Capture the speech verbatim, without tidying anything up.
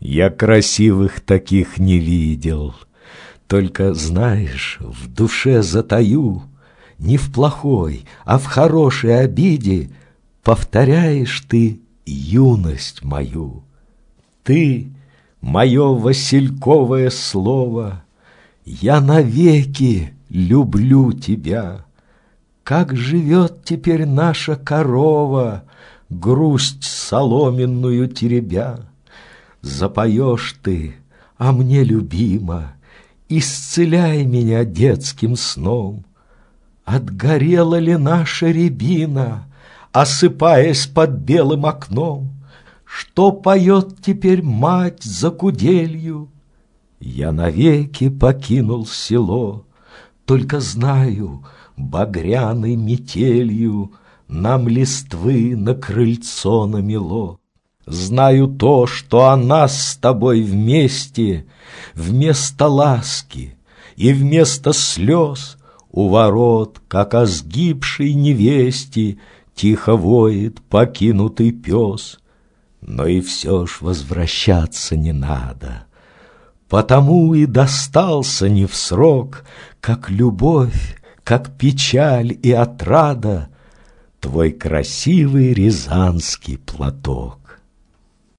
Я красивых таких не видел. Только, знаешь, в душе затаю, не в плохой, а в хорошей обиде повторяешь ты юность мою. Ты, мое васильковое слово, я навеки люблю тебя. Как живет теперь наша корова, грусть соломенную теребя? Запоешь ты, а мне любима, исцеляй меня детским сном. Отгорела ли наша рябина, осыпаясь под белым окном? Что поет теперь мать за куделью? Я навеки покинул село, только знаю, багряной метелью нам листвы на крыльцо намело. Знаю то, что о нас с тобой вместе вместо ласки и вместо слез у ворот, как о сгибшей невесте, тихо воет покинутый пес. Но и все ж возвращаться не надо, потому и достался не в срок, как любовь, как печаль и отрада, твой красивый рязанский платок.